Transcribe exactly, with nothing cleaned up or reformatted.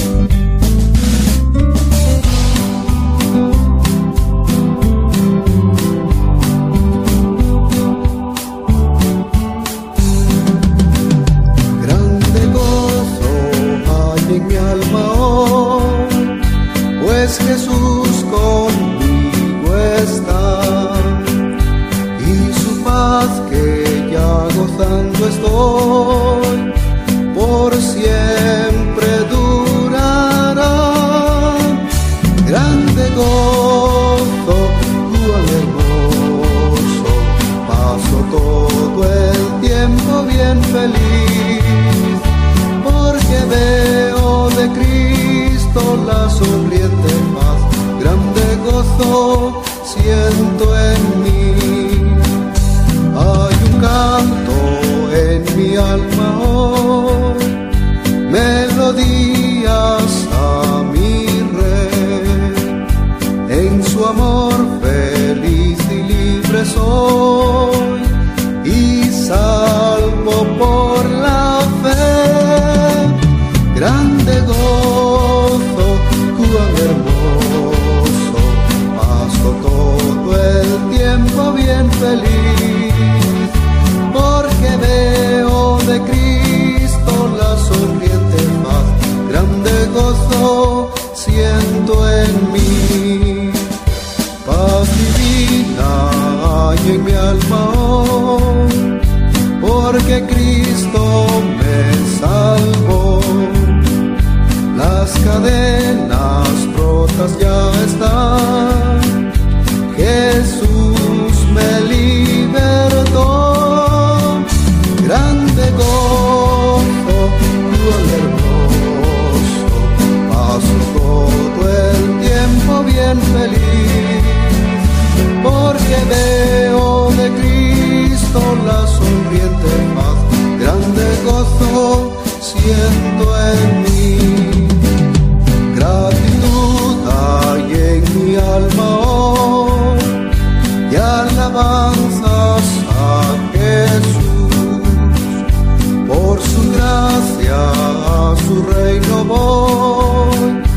Pues Jesús conmigo está, y su paz que ya gozando estoy, por siempre durará. Grande gozo, cuán hermoso, paso todo el tiempo bien feliz, porque veo de Cristo la sonriente paz, grande gozo siento en mí. Hay un canto en mi alma hoy, melodías a mi Rey, en su amor feliz y libre soy, y salvo por la fe. Grande gozo, cuán hermoso, paso todo el tiempo bien feliz, porque veo de Cristo la sonriente paz, grande gozo siento en mí. Paz divina hay en mi alma hoy, porque Cristo me salvó. Las cadenas rotas ya están, Jesús me libertó. Grande gozo, cuán hermoso, paso todo el tiempo bien feliz, porque veo de Cristo la sonriente paz, grande gozo siento en mí. Gratitud hay en mi alma hoy, y alabanzas a Jesús, por su gracia a su reino voy,